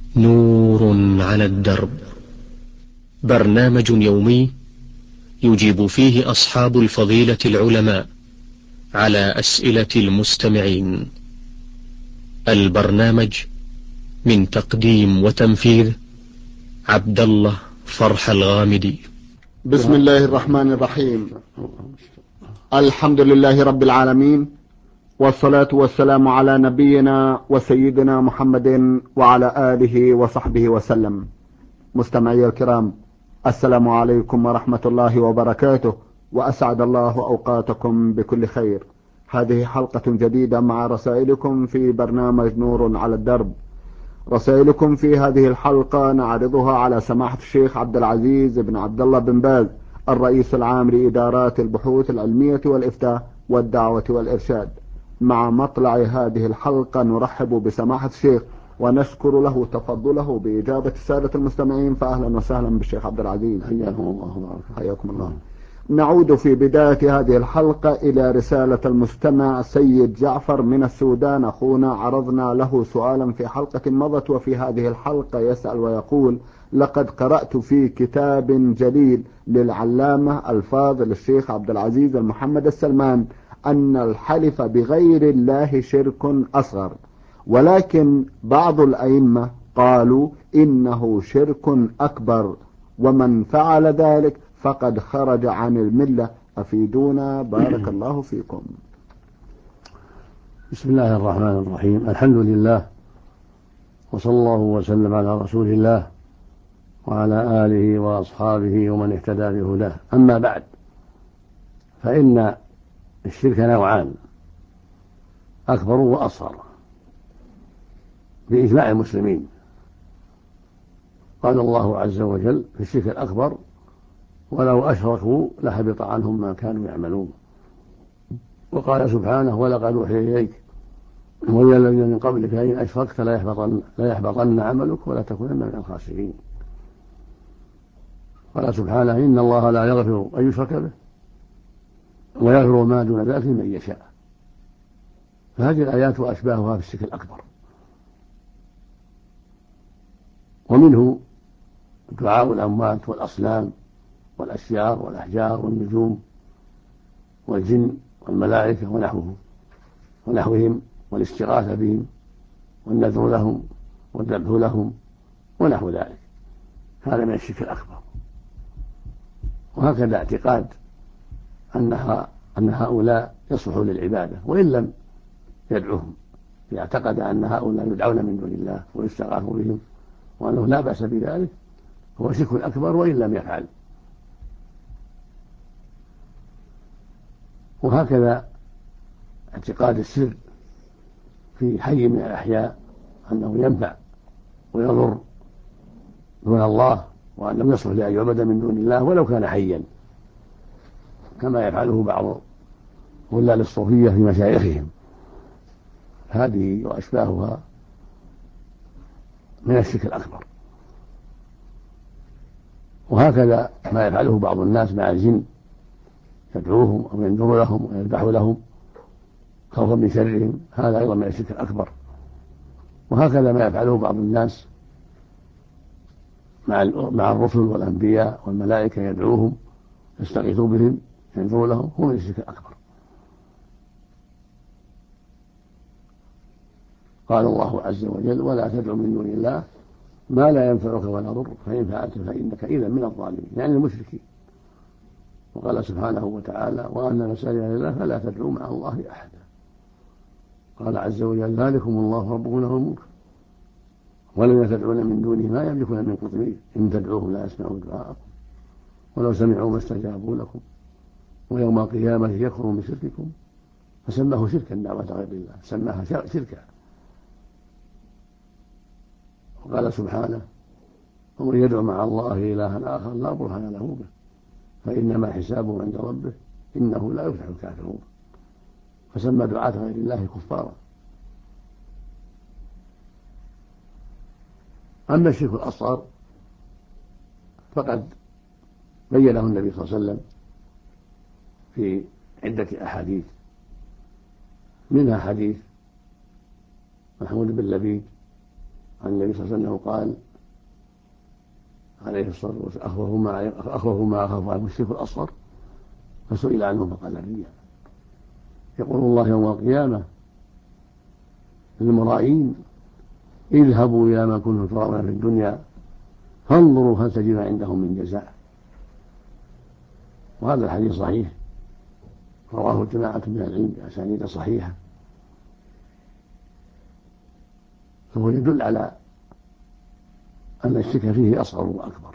نور على الدرب، برنامج يومي يجيب فيه أصحاب الفضيلة العلماء على أسئلة المستمعين. البرنامج من تقديم وتنفيذ عبد الله فرح الغامدي. بسم الله الرحمن الرحيم. الحمد لله رب العالمين، والصلاة والسلام على نبينا وسيدنا محمد وعلى آله وصحبه وسلم. مستمعي الكرام، السلام عليكم ورحمة الله وبركاته، وأسعد الله أوقاتكم بكل خير. هذه حلقة جديدة مع رسائلكم في برنامج نور على الدرب. رسائلكم في هذه الحلقة نعرضها على سماحة الشيخ عبد العزيز بن عبد الله بن باز، الرئيس العام لإدارات البحوث العلمية والإفتاء والدعوة والإرشاد. مع مطلع هذه الحلقة نرحب بسماحة الشيخ ونشكر له تفضله بإجابة السادة المستمعين، فأهلا وسهلا بالشيخ عبد العزيز. حياكم الله. حياكم الله. نعود في بداية هذه الحلقة إلى رسالة المستمع سيد جعفر من السودان. أخونا عرضنا له سؤالا في حلقة مضت، وفي هذه الحلقة يسأل ويقول: لقد قرأت في كتاب جليل للعلامة الفاضل الشيخ عبد العزيز المحمد السلمان أن الحلف بغير الله شرك أصغر، ولكن بعض الأئمة قالوا إنه شرك أكبر، ومن فعل ذلك فقد خرج عن الملة. أفيدونا بارك الله فيكم. بسم الله الرحمن الرحيم. الحمد لله، وصلى الله وسلم على رسول الله وعلى آله وأصحابه ومن اهتدى بهداه. أما بعد، فإن الشرك نوعان: أكبر وأصغر بإجماع المسلمين. قال الله عز وجل في الشرك الأكبر: ولو أشركوا لحبط عنهم ما كانوا يعملون. وقال سبحانه: ولقد أوحي إليك وإلى الذين من قبلك لئن أشركت ليحبطن عملك ولا تكونن من الخاسرين. قال سبحانه: إن الله لا يغفر أن يشرك به ويغفر ما دون ذلك لمن يشاء. فهذه الآيات وأشباهها في الشرك الأكبر. ومنه دعاء الأموات والأصنام والأشجار والأحجار والنجوم والجن والملائكة ونحوهم، والاستغاثة بهم والنذر لهم والذبح لهم ونحو ذلك. هذا من الشرك الأكبر. وهكذا اعتقاد أن هؤلاء يصلحون للعبادة وإن لم يدعوهم، يعتقد أن هؤلاء يدعون من دون الله ويستغاث بهم وأنه لا بأس بذلك، هو شرك أكبر وإن لم يفعل. وهكذا اعتقاد السر في حي من الأحياء أنه ينفع ويضر دون الله، وأنه يصلح لأن يعبد من دون الله ولو كان حيا، كما يفعله بعض ظلال الصوفية في مشايخهم. هذه وأشباهها من الشرك الأكبر. وهكذا ما يفعله بعض الناس مع الجن، يدعوهم أو ينذر لهم ويذبح لهم خوفا من شرهم، هذا أيضا من الشرك الأكبر. وهكذا ما يفعله بعض الناس مع الرسل والأنبياء والملائكة، يدعوهم يستغيثوا بهم ينذر لهم، هو من الشرك الأكبر. قال الله عز وجل: ولا تدع من دون الله ما لا ينفعك ولا يضرك فإن فعلت فإنك إذا من الظالمين، يعني المشركين. وقال سبحانه وتعالى: وأن المساجد لله فلا تدعوا مع الله أحدا. قال عز وجل: ذلكم الله ربكم له الملك والذين تدعون من دونه ما يملكون من قطمير إن تدعوهم لا يسمعوا دعاءكم ولو سمعوا ما استجابوا لكم ويوم القيامة يكفرون بشرككم. فسماه شركا دعوة غير الله، سماها شركا. وقال سبحانه: ومن يدعو مع الله إلها آخر لا برهان له به فإنما حسابه عند ربه إنه لا يفلح الكافرون. فسمى دعاة غير الله كفارا. أما الشرك الأصغر فقد بينه النبي صلى الله عليه وسلم في عدة أحاديث، منها حديث محمود بن لبيد عن النبي صلى الله عليه وسلم قال عليه الصلاة والسلام: أخوف ما أخاف على المشرك الأصغر، فسئل عنه فقال: الرياء. يقول الله يوم القيامة للمرائين: اذهبوا إلى ما كنتم تراءون في الدنيا فانظروا هل تجد عندهم من جزاء. وهذا الحديث صحيح، رواه جماعة من العلم بأسانيد صحيحة، فهو يدل على أن الشرك فيه أصغر وأكبر.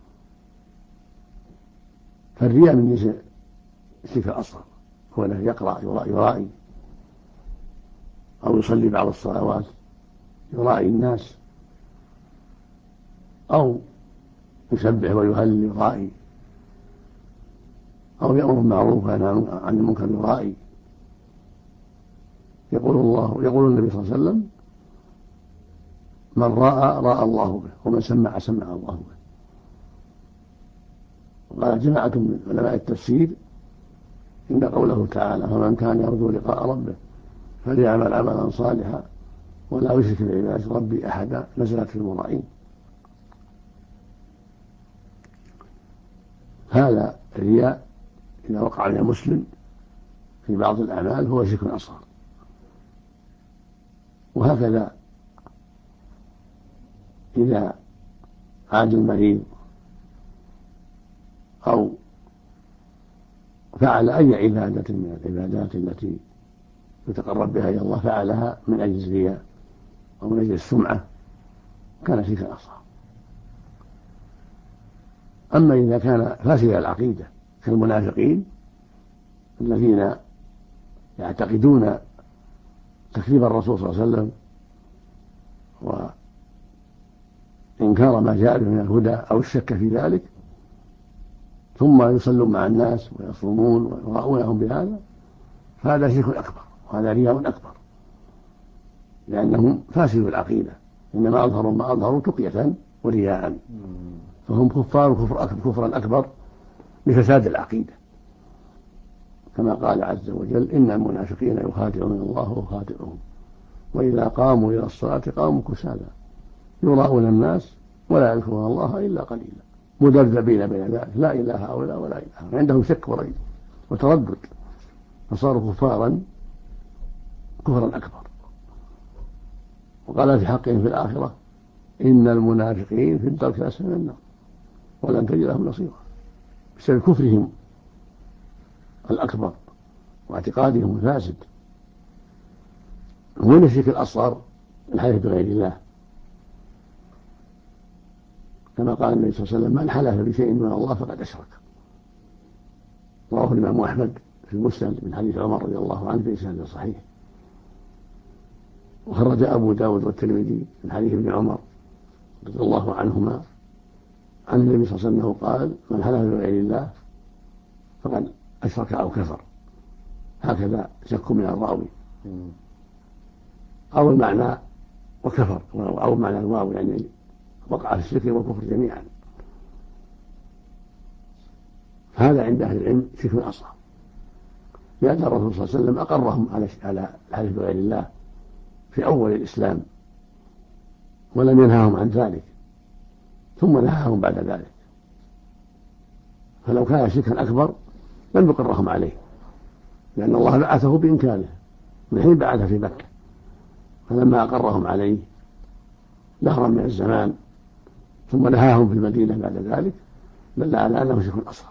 فالرياء من جنس الشرك الأصغر، هو أنه يقرأ يرائي، أو يصلي بعض الصلوات يرائي الناس، أو يسبح ويهلل يرائي، أو يأمر بالمعروف وينهى عن المنكر يرائي. يقول النبي صلى الله عليه وسلم: من راى الله به، ومن سمع الله به. وقال جماعة من علماء التفسير: إن قوله تعالى: فمن كان يرجو لقاء ربه فليعمل عملا صالحا ولا يشرك بعبادة ربه أحدا، نزلت في المرائين. هذا الرياء إذا وقع من المسلم في بعض الأعمال هو شرك أصغر. وهكذا إذا عاد المريض أو فعل أي عبادة من العبادات التي يتقرب بها إلى الله، فعلها من أجل الرياء أو من أجل السمعة، كان شركا أصغر. أما إذا كان فاسد العقيدة كالمنافقين الذين يعتقدون تكذيب الرسول صلى الله عليه وسلم وإنكار ما جاء به من الهدى أو الشك في ذلك، ثم يصلون مع الناس ويصومون ويراؤونهم بهذا، فهذا شرك أكبر وهذا رياء أكبر، لأنهم فاسدوا العقيدة، إنما أظهروا ما أظهروا تقية ورياء، فهم كفار كفرا أكبر بفساد العقيدة، كما قال عز وجل: إن المنافقين يخادعون الله وهو خادعهم وإذا قاموا إلى الصلاة قاموا كسالى يراؤون الناس ولا يذكرون الله إلا قليلا مذبذبين بين ذلك لا إله هؤلاء ولا إله هؤلاء، عندهم شك وريب وتردد، فصاروا كفارا أكبر. وقال في حقهم في الآخرة: إن المنافقين في الدرك الأسفل من النار ولن تجد لهم نصيرا، بسبب كفرهم الأكبر واعتقادهم الفاسد. ومن الشرك الأصغر الحلف بغير الله، كما قال النبي صلى الله عليه وسلم: من حلف بشيء من الله فقد أشرك. رواه الإمام أحمد في المسند من حديث عمر رضي الله عنه بإسناد صحيح، وخرج أبو داود والترمذي من حديث ابن عمر رضي الله عنهما عن النبي صلى الله عليه وسلم قال: من حلف بغير الله فقد أشرك أو كفر. هكذا شك من الراوي، أو المعنى وكفر، أو معنى الواو يعني وقع في الشرك والكفر جميعا. هذا عند أهل العلم شرك أصغر، لأن الرسول صلى الله عليه وسلم أقرهم على الحلف بغير الله في أول الإسلام ولم ينهاهم عن ذلك، ثم نهاهم بعد ذلك. فلو كان شركا أكبر لم يقرهم عليه، لأن الله بعثه بإمكانه من حين بعث في مكة، فلما أقرهم عليه دهرا من الزمان ثم نهاهم في المدينة بعد ذلك دل على أنه شرك أصغر.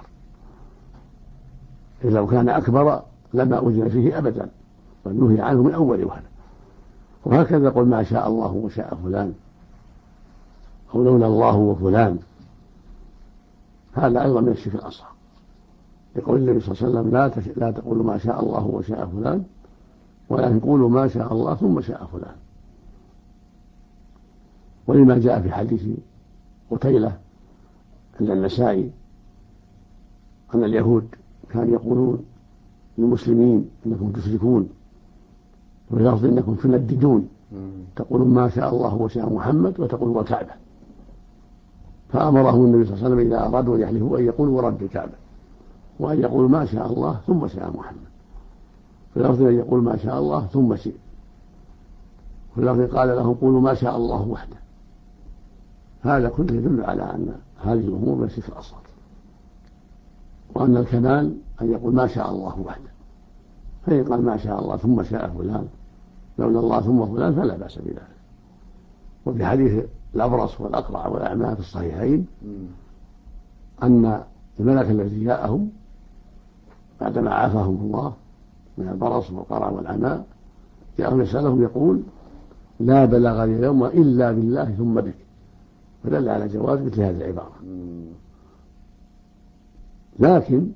إذا لو كان أكبر لما أذن فيه أبدا، ونهي عنه من أول وهلة. وهكذا قل ما شاء الله وشاء فلان، أو لولا الله وفلان، هذا أيضا من الشرك الأصغر. يقول النبي صلى الله عليه وسلم: لا تقولوا ما شاء الله وشاء فلان، ولكن قولوا ما شاء الله ثم شاء فلان. ولما جاء في حديث قتيلة عند النسائي أن اليهود كانوا يقولون للمسلمين: إنكم تشركون، وفي لفظ إنكم تنددون، تقولون ما شاء الله وشاء محمد وتقولون الكعبة. فأمرهم النبي صلى الله عليه وسلم إذا أرادوا أن يحلفوا أن يقولوا ورب الكعبة، وأن يقولوا ما شاء الله ثم شاء محمد، في لفظ أن يقول ما شاء الله ثم شئ. والذي قال لهم قولوا ما شاء الله وحده. هذا كله يدل على أن هذه الأمور ليست في الأصل، وأن الكمال أن يقول ما شاء الله وحده، فإن قال ما شاء الله ثم شاء فلان لولا الله ثم فلان فلا بأس بذلك. وفي حديث الأبرص والأقرع والأعمى في الصحيحين أن الملك الذي جاءهم بعدما عافاهم الله من البرص والقرع والعمى جاءهم يسألهم يقول لا بلغ لي اليوم إلا بالله ثم بك، فدل على جواز مثل هذه العبارة. لكن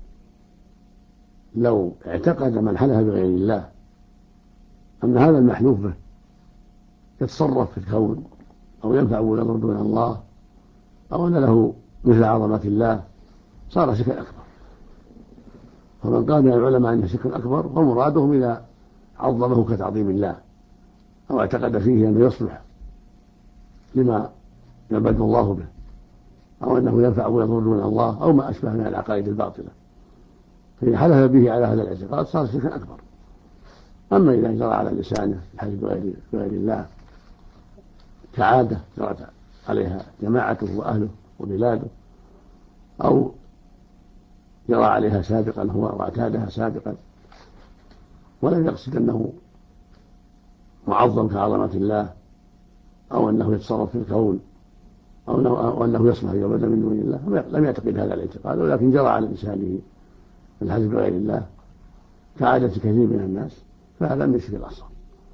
لو اعتقد من حلف بغير الله أن هذا المحلوف به يتصرف في الكون أو ينفع ويضر دون الله أو أن له مثل عظمة الله صار شركا أكبر. فمن قال من العلماء أنه شرك أكبر ومرادهم إذا عظمه كتعظيم الله أو اعتقد فيه أنه يصلح لما يعبد الله به أو أنه ينفع ويضر دون الله أو ما أشبه من العقائد الباطلة، فإن حلف به على هذا الاعتقاد صار شركا أكبر. أما إذا جرى على لسانه الحلف بغير الله كعادة جرت عليها جماعته وأهله وبلاده أو جرى عليها سابقا هو واعتادها سابقا ولم يقصد أنه معظم كعظمة الله أو أنه يتصرف في الكون أو أنه يصلح يعبد من دون الله، لم يعتقد هذا الاعتقاد، ولكن جرى على لسانه الحلف بغير الله كعادة كثير من الناس، فهذا من الشرك الأصغر.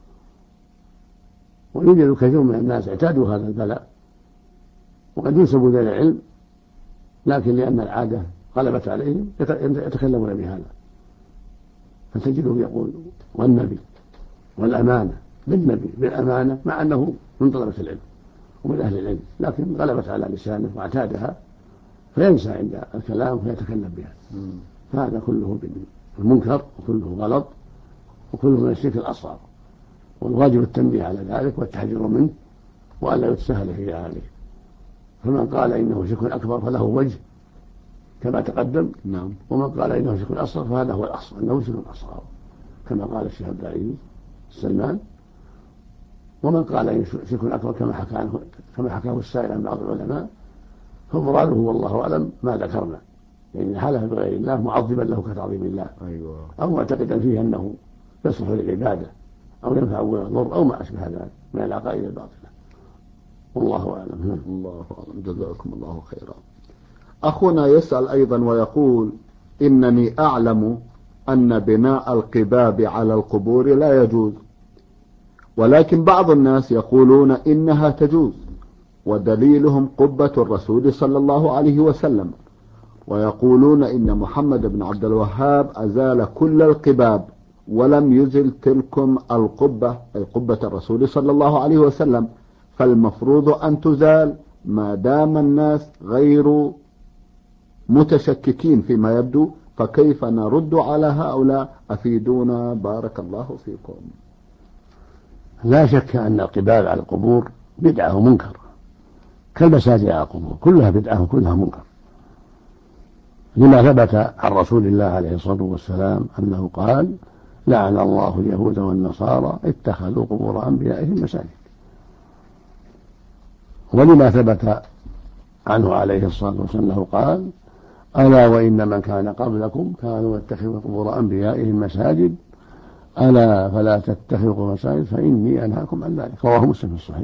ويوجد كثير من الناس اعتادوا هذا البلاء وقد ينسبوا إلى العلم، لكن لأن العادة غلبت عليهم يتكلمون بهذا، فتجده يقول والنبي والأمانة بالنبي بالأمانة مع أنه من طلبة العلم ومن أهل العلم، لكن غلبت على لسانه واعتادها فينسى عند الكلام فيتكلم بها. فهذا كله المنكر وكله غلط وكله من الشرك الأصغر، والواجب التنبيه على ذلك والتحذير منه وألا يتسهل في ذلك. فمن قال إنه شرك أكبر فله وجه كما تقدم، ومن قال إنه شرك أصغر فهذا هو الأصل أنه شرك أصغر كما قال الشيخ عبد العزيز السلمان. ومن قال إنه شرك أكبر كما حكاه السائل عن بعض العلماء فمراده والله أعلم ما ذكرنا، يعني حلف بغير الله معظما له كتعظيم الله أو معتقدا فيه أنه يصلح للعبادة أو ينفع ويضر أو ما أشبه ذلك من العقائد الباطلة، والله أعلم. الله أعلم، جزاكم الله خيرا. أخونا يسأل أيضا ويقول إنني أعلم أن بناء القباب على القبور لا يجوز، ولكن بعض الناس يقولون إنها تجوز ودليلهم قبة الرسول صلى الله عليه وسلم، ويقولون إن محمد بن عبد الوهاب أزال كل القباب ولم يزل تلكم القبة أي قبة الرسول صلى الله عليه وسلم، فالمفروض أن تزال ما دام الناس غير متشككين فيما يبدو، فكيف نرد على هؤلاء؟ أفيدونا بارك الله فيكم. لا شك أن القباب على القبور بدعة ومنكر كالمساجد على القبور، كلها بدعة وكلها منكر، لما ثبت عن رسول الله عليه الصلاة والسلام أنه قال لعن الله اليهود والنصارى اتخذوا قبور أنبيائهم مساجد. ولما ثبت عنه عليه الصلاة والسلام أنه قال ألا وإن من كان قبلكم كانوا يتخذوا قبور أنبيائهم مساجد ألا فلا تتخذوا مساجد فإني أنهاكم عن ذلك، رواه مسلم في الصحيح.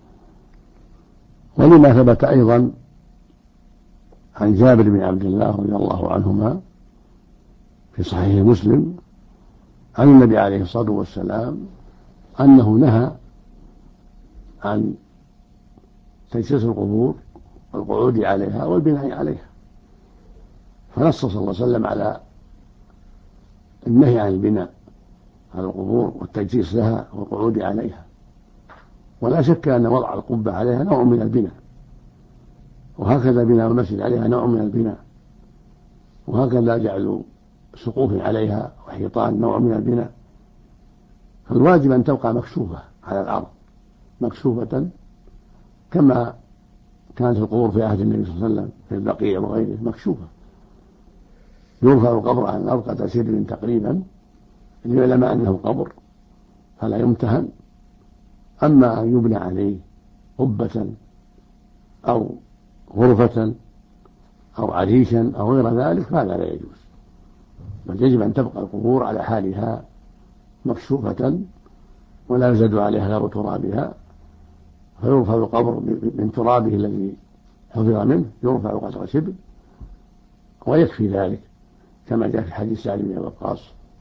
ولما ثبت أيضا عن جابر بن عبد الله رضي الله عنهما في صحيح مسلم عن النبي عليه الصلاة والسلام أنه نهى عن تجسيس القبور والقعود عليها والبناء عليها، فنص صلى الله عليه وسلم على النهي عن البناء على القبور والتجسيس لها والقعود عليها. ولا شك أن وضع القبة عليها نوع من البناء، وهكذا بناء المسجد عليها نوع من البناء، وهكذا جعل سقوف عليها وحيطان نوع من البناء. فالواجب أن تبقى مكشوفة على الأرض مكشوفة كما كانت القبور في عهد النبي صلى الله عليه وسلم في البقيع وغيره مكشوفة، يرفع القبر عن الأرض قدر سدر تقريبا ليعلم أنه قبر فلا يمتهن أما أن يبنى عليه قبة أو غرفة أو عريشا أو غير ذلك فهذا لا يجوز، بل يجب أن تبقى القبور على حالها مكشوفة ولا يزاد عليها غير ترابها، فيرفع القبر من ترابه الذي حفظ منه، يرفع قدر شبر ويكفي ذلك، كما جاء في حديث سعد بن وقاص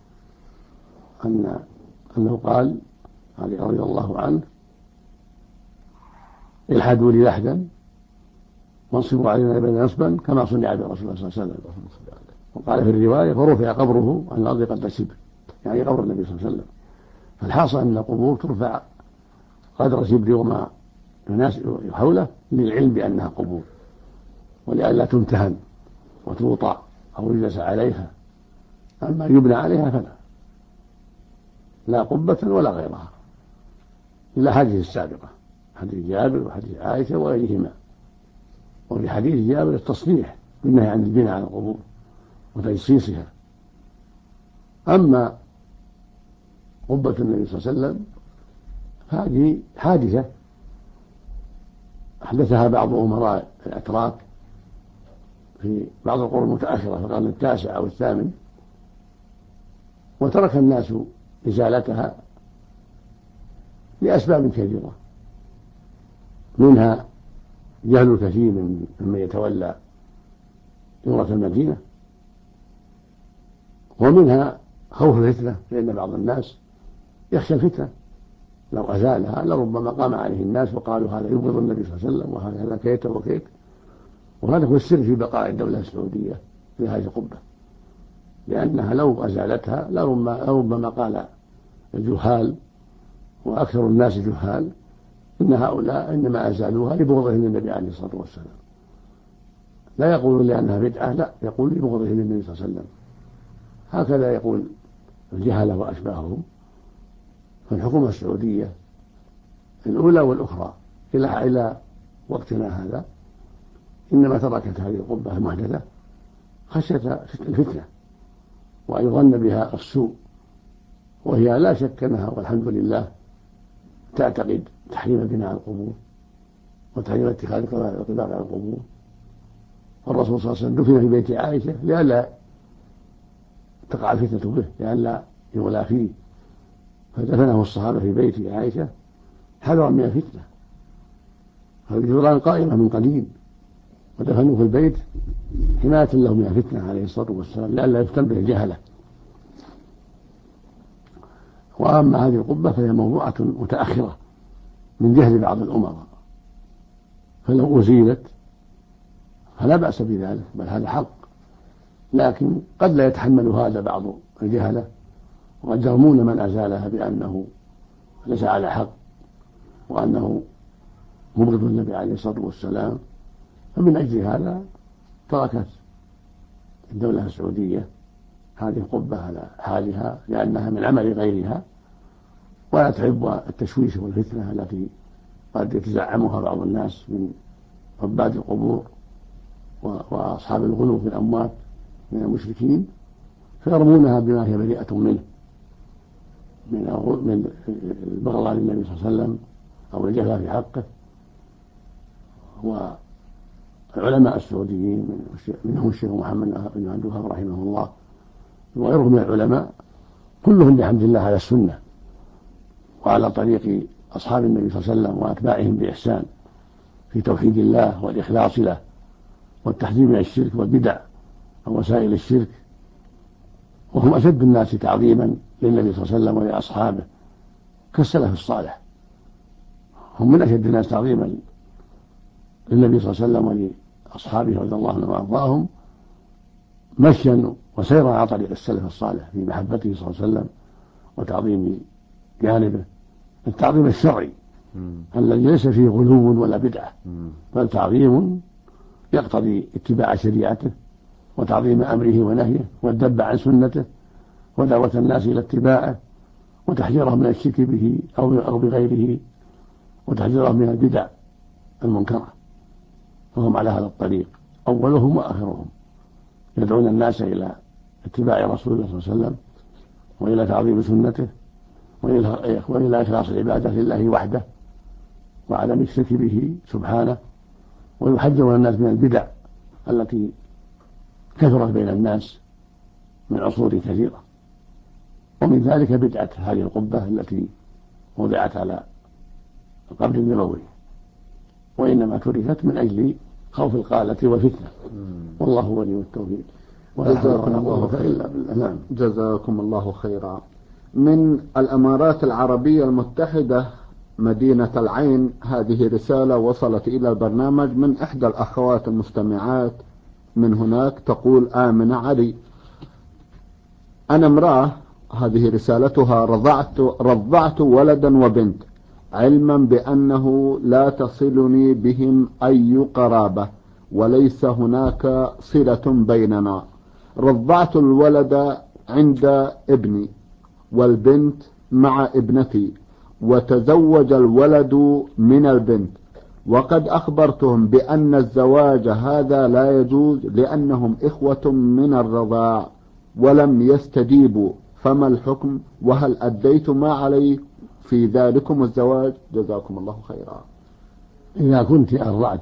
أنه قال رضي الله عنه: الحدوا لي لحدا وانصبوا علينا بين نصبا كما صنع برسول الله صلى الله عليه وسلم. وقال في الرواية: فرفع قبره عن الأرض قدر شبر، يعني قبر النبي صلى الله عليه وسلم. فالحاصل أن القبور ترفع قدر شبر وما يناسب حوله للعلم بأنها قبور، ولئلا تمتهن وتوطأ أو يجلس عليها. أما يبنى عليها فلا، لا قبة ولا غيرها، إلا حديث السابقة، حديث جابر وحديث عائشة وغيرهما. وفي حديث جابر التصريح بالنهي عن البناء على القبور وتجصيصها. أما قبة النبي صلى الله عليه وسلم هذه حادثة أحدثها بعض أمراء الأتراك في بعض القرون المتأخرة في القرن التاسع أو الثامن، وترك الناس إزالتها لأسباب كثيرة، منها جهل الكثير ممن يتولى إمارة المدينة، ومنها خوف الفتنة، لأن بعض الناس يخشى الفتنة، لو أزالها لربما قام عليه الناس وقالوا هذا يبغض النبي صلى الله عليه وسلم وهذا كيت وكيت. وهذا هو السر في بقاء الدولة السعودية في هذه القبة، لأنها لو أزالتها لربما قال الجهال وأكثر الناس جهال إن هؤلاء إنما أزالوها لبغضهم للنبي عليه الصلاة والسلام، لا يقولون لأنها بدعة، لا، يقول لبغضهم للنبي صلى الله عليه وسلم. هكذا يقول الجهلة وأشباههم. فالحكومة السعودية الأولى والأخرى إلى وقتنا هذا إنما تركت هذه القبة المحدثة خشية الفتنة وأن يظن بها السوء، وهي لا شك أنها والحمد لله تعتقد تحريم بناء القبور وتحريم اتخاذ القباب على القبور. والرسول صلى الله عليه وسلم دفن في بيت عائشة لئلا تقع الفتنة به، لئلا يغلى فيه، فدفنه الصحابة في بيت عائشة حذرا من الفتنة. فالجدران قائمة من قديم، ودفنوه في البيت حماية له من الفتنة عليه الصلاة والسلام، لئلا يفتن به الجهلة. وأما هذه القبة فهي موضوعة متأخرة من جهل بعض الأمراء، فلو أزيلت فلا بأس بذلك، بل هذا حق، لكن قد لا يتحمل هذا بعض الجهلة، وقد يرمون من أزالها بأنه ليس على حق وأنه مبغض النبي عليه الصلاة والسلام. فمن أجل هذا تركت الدولة السعودية هذه القبة على حالها، لأنها من عمل غيرها، ولا تحب التشويش والفتنة التي قد يتزعمها بعض الناس من عباد القبور وأصحاب الغلو في الأموات من المشركين، فيرمونها بما هي بريئة منه من البغضاء للنبي صلى الله عليه وسلم أو الجفا في حقه. والعلماء السعوديين منهم الشيخ محمد بن عبد الوهاب رحمه الله وغيرهم من العلماء كلهم بحمد الله على السنة وعلى طريق أصحاب النبي صلى الله عليه وسلم وأتباعهم بإحسان في توحيد الله والإخلاص له والتحذير من الشرك والبدع ووسائل الشرك، وهم أشد الناس تعظيما للنبي صلى الله عليه وسلم ولأصحابه كالسلف الصالح، هم من أشد الناس تعظيما للنبي صلى الله عليه وسلم ولأصحابه رضي الله عنهم وأرضاهم، مشيا وسيرا على طريق السلف الصالح في محبته صلى الله عليه وسلم وتعظيم جانبه، التعظيم الشرعي الذي ليس فيه غلو ولا بدعة، بل تعظيم يقتضي اتباع شريعته وتعظيم أمره ونهيه والذب عن سنته ودعوة الناس إلى اتباعه وتحذيرهم من الشرك به أو بغيره وتحذيرهم من البدع المنكرة. فهم على هذا الطريق أولهم وآخرهم، يدعون الناس إلى اتباع رسول الله صلى الله عليه وسلم وإلى تعظيم سنته وإلى إخلاص العبادة لله وحده وعدم الشرك به سبحانه، ويحذر الناس من البدع التي كثرت بين الناس من عصور كثيرة. ومن ذلك بدعة هذه القبة التي وضعت على القبر النبوي، وإنما تركت من أجل خوف القالة والفتنة، والله ولي التوفيق ولا حول ولا قوة إلا بالله. نعم. جزاكم الله خيرا. من الإمارات العربية المتحدة مدينة العين، هذه رسالة وصلت إلى البرنامج من إحدى الأخوات المستمعات من هناك، تقول آمنة علي: أنا امرأة، هذه رسالتها، رضعت ولدا وبنت، علما بأنه لا تصلني بهم أي قرابة وليس هناك صلة بيننا. رضعت الولد عند ابني والبنت مع ابنتي، وتزوج الولد من البنت، وقد أخبرتهم بأن الزواج هذا لا يجوز لأنهم إخوة من الرضاع ولم يستجيبوا، فما الحكم؟ وهل أديت ما علي في ذلكم الزواج؟ جزاكم الله خيرا. إذا كنت أرضعت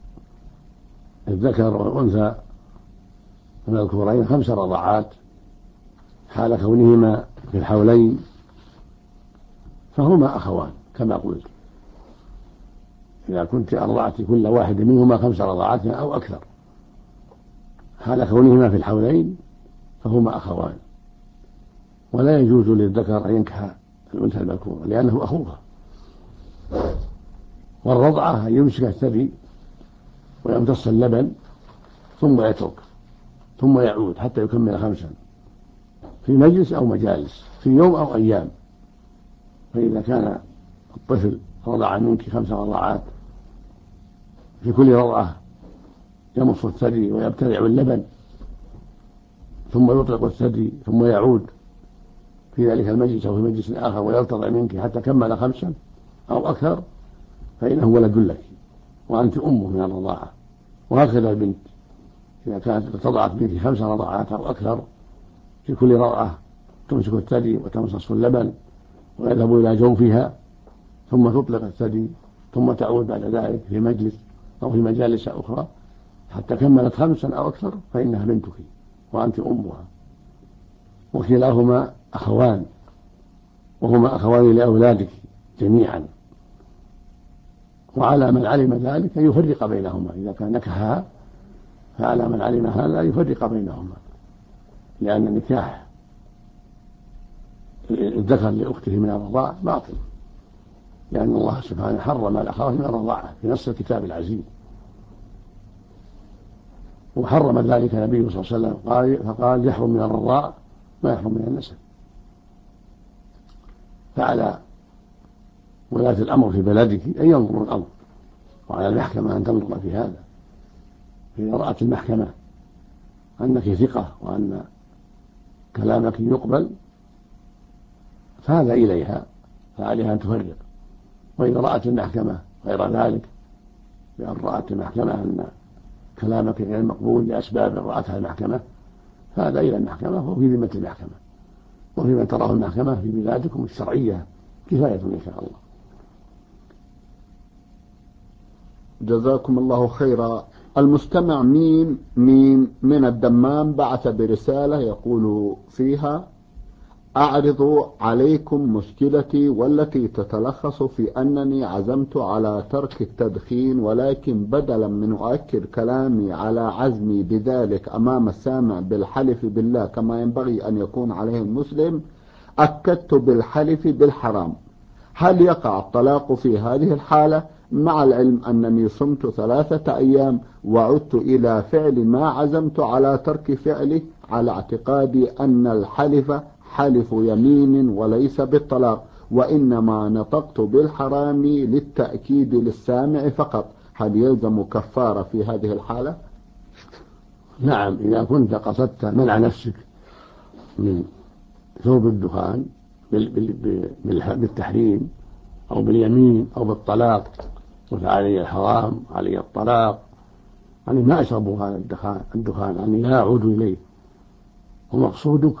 الذكر والأنثى المذكورين 5 رضعات حال كونهما في الحولين فهما أخوان كما قلت. إذا كنت أرضعت كل واحد منهما 5 رضعات أو أكثر حال كونهما في الحولين فهما أخوان، ولا يجوز للذكر أن ينكح الأنثى المذكورة لأنه أخوها. والرضعة يمسك الثدي ويمتص اللبن ثم يترك ثم يعود حتى يكمل 5 في مجلس أو مجالس في يوم أو أيام. فإذا كان الطفل رضع منك 5 رضعات في كل رضعة يمص الثدي ويبتلع اللبن ثم يطلق الثدي ثم يعود في ذلك المجلس أو في مجلس آخر ويرتضع منك حتى كمل 5 أو أكثر، فإنه ولد لك وأنت أمه من الرضاعة. وهكذا البنت إذا كانت ارتضعت منك 5 رضعات أو أكثر في كل رضعة تمسك الثدي وتمصص اللبن ويذهب إلى جوفها ثم تطلق الثدي ثم تعود بعد ذلك في مجلس أو في مجالس أخرى حتى كملت 5 أو أكثر، فإنها بنتك وأنت أمها. وكلاهما أخوان وهما أخوان لأولادك جميعا، وعلى من علم ذلك يفرق بينهما. إذا كان نكحها فعلى من علم هذا يفرق بينهما، لأن نكاح الذكر لأخته من الرضاع باطل، لأن الله سبحانه حرم الأخوات من الرضاعة في نص الكتاب العزيز، وحرم ذلك النبي صلى الله عليه وسلم فقال يحرم من الرضاع ما يحرم من النسب. فعلى ولاة الأمر في بلدك أن ينظروا الأمر، وعلى المحكمة أن تنظر في هذا. فإذا رأت المحكمة أنك ثقة وأن كلامك يقبل فهذا إليها، فعليها أن تفرق. وإذا رأت المحكمة غير ذلك، بأن رأت المحكمة أن كلامك غير مقبول لأسباب رأتها المحكمة، فهذا إلى المحكمة وفي ذمة المحكمة، وفي من تراه المحكمة في بلادكم الشرعية كفاية إن شاء الله. جزاكم الله خيرا. المستمع ميم من الدمام بعث برسالة يقول فيها: أعرض عليكم مشكلتي والتي تتلخص في أنني عزمت على ترك التدخين، ولكن بدلا من أؤكد كلامي على عزمي بذلك أمام السامع بالحلف بالله كما ينبغي أن يكون عليه المسلم، أكدت بالحلف بالحرام. هل يقع الطلاق في هذه الحالة، مع العلم أنني صمت 3 أيام وعدت إلى فعل ما عزمت على ترك فعله، على اعتقادي أن الحلف حلف يمين وليس بالطلاق، وإنما نطقت بالحرام للتأكيد للسامع فقط؟ هل يلزم كفارة في هذه الحالة؟ نعم، إذا كنت قصدت منع نفسك من شرب الدخان بالتحريم أو باليمين أو بالطلاق، قلت علي الحرام علي الطلاق، يعني ما أشرب هذا الدخان يعني لا أعود إليه، ومقصودك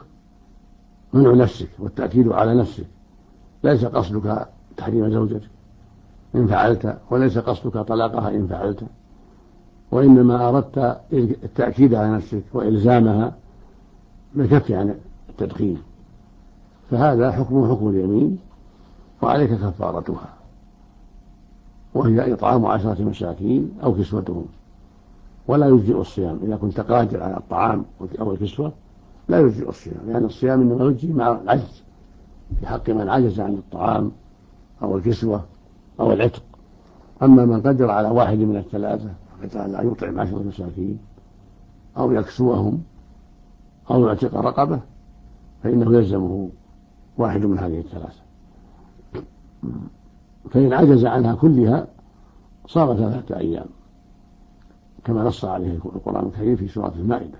منع نفسك والتأكيد على نفسك، ليس قصدك تحريم زوجتك. إن فعلت، وليس قصدك طلاقها إن فعلت، وإنما أردت التأكيد على نفسك وإلزامها بالكف عن التدخين، فهذا حكمه حكم اليمين، وعليك كفارتها، وهي إطعام 10 مساكين أو كسوتهم. ولا يجزئ الصيام إذا كنت قادر على الطعام أو الكسوة، لا يجزئ الصيام، لأن الصيام إنما يجزي مع العجز في حق من عجز عن الطعام أو الكسوة أو العتق. أما من قدر على واحد من الثلاثة، قدر على أن يطعم 10 مساكين أو يكسوهم أو يعتق رقبة، فإنه يلزمه واحد من هذه الثلاثة. فإن عجز عنها كلها صام 3 أيام كما نص عليه القرآن الكريم في سورة المائدة.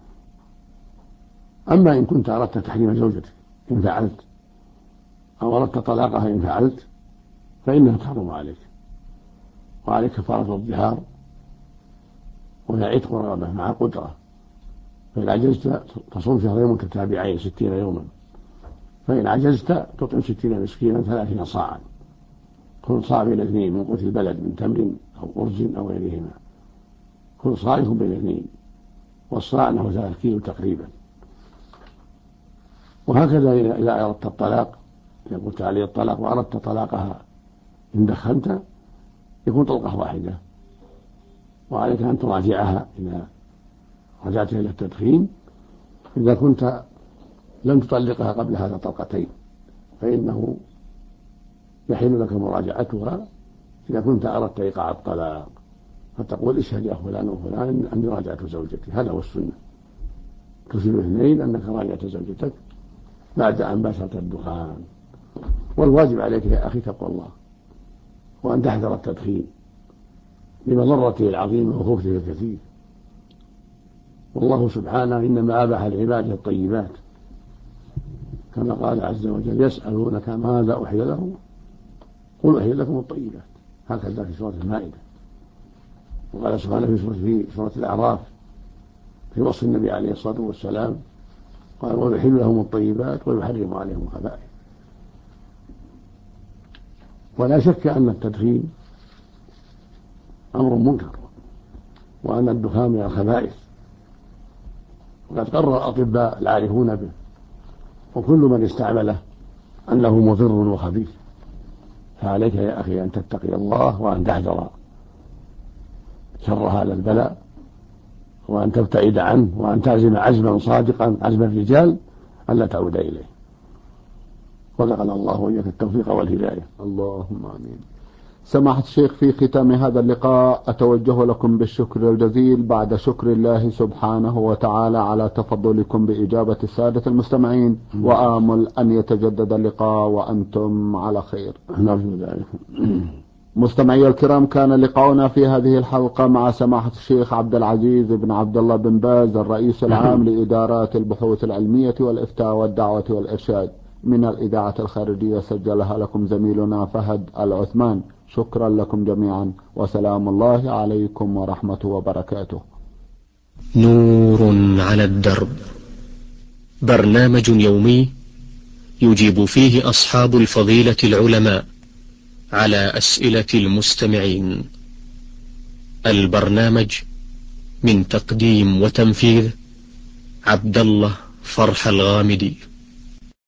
أما إن كنت أردت تحريم زوجتك إن فعلت، أو أردت طلاقها إن فعلت، فإنها تحرم عليك، وعليك كفارة الظهار، وهي عتق رغبة مع قدرة. فإن عجزت تصوم 2 متتابعين 60 يوما، فإن عجزت تطعم 60 مسكينا 30 صاعا، كل صاع بين 2 من قوت البلد من تمر أو أرز أو غيرهما، كل صاع يكون بين 2، والصاع نحو 3 كيلو تقريبا. وهكذا إذا أردت الطلاق، إذا قلت عليه الطلاق وأردت طلاقها إن دخنت، يكون طلقة واحدة، وعليك أن تراجعها إذا رجعت إلى التدخين. إذا كنت لم تطلقها قبل هذا طلقتين، فإنه يحل لك مراجعتها إذا كنت أردت إيقاع الطلاق، فتقول اشهد يا فلان وفلان أني راجعت زوجتي. هذا هو السنة، تشهد 2 أنك راجعت زوجتك بعد أن باشرت الدخان. والواجب عليك يا أخي تقوى الله، وأن تحذر التدخين لمضرته العظيمة وخبثه الكثير. والله سبحانه إنما أباح لعباده الطيبات، كما قال عز وجل يسألونك ماذا أحل لهم قل أحل لكم الطيبات، هكذا في سورة المائدة. وقال سبحانه في سورة الأعراف في وصف النبي عليه الصلاة والسلام قال ويحل لهم الطيبات ويحرم عليهم الخبائث. ولا شك أن التدخين أمر منكر، وأن الدخان من الخبائث، وقد قرر الأطباء العارفون به وكل من استعمله أنه مضر وخبيث. فعليك يا أخي أن تتقي الله وأن تحذر شر هذا البلاء، وأن تبتعد عنه، وأن تعزم عزما صادقا عزم الرجال ألا تعود إليه. وذقنا الله وإياك التوفيق والهداية. اللهم آمين. سماحة الشيخ، في ختام هذا اللقاء أتوجه لكم بالشكر الجزيل بعد شكر الله سبحانه وتعالى على تفضلكم بإجابة السادة المستمعين، وآمل أن يتجدد اللقاء وأنتم على خير. نرجو ذلك. مستمعي الكرام، كان لقاؤنا في هذه الحلقة مع سماحة الشيخ عبد العزيز بن عبد الله بن باز، الرئيس العام لإدارات البحوث العلمية والإفتاء والدعوة والإرشاد، من الإذاعة الخارجية، سجلها لكم زميلنا فهد العثمان. شكرا لكم جميعا، وسلام الله عليكم ورحمته وبركاته. نور على الدرب، برنامج يومي يجيب فيه أصحاب الفضيلة العلماء على أسئلة المستمعين. البرنامج من تقديم وتنفيذ عبد الله فرح الغامدي.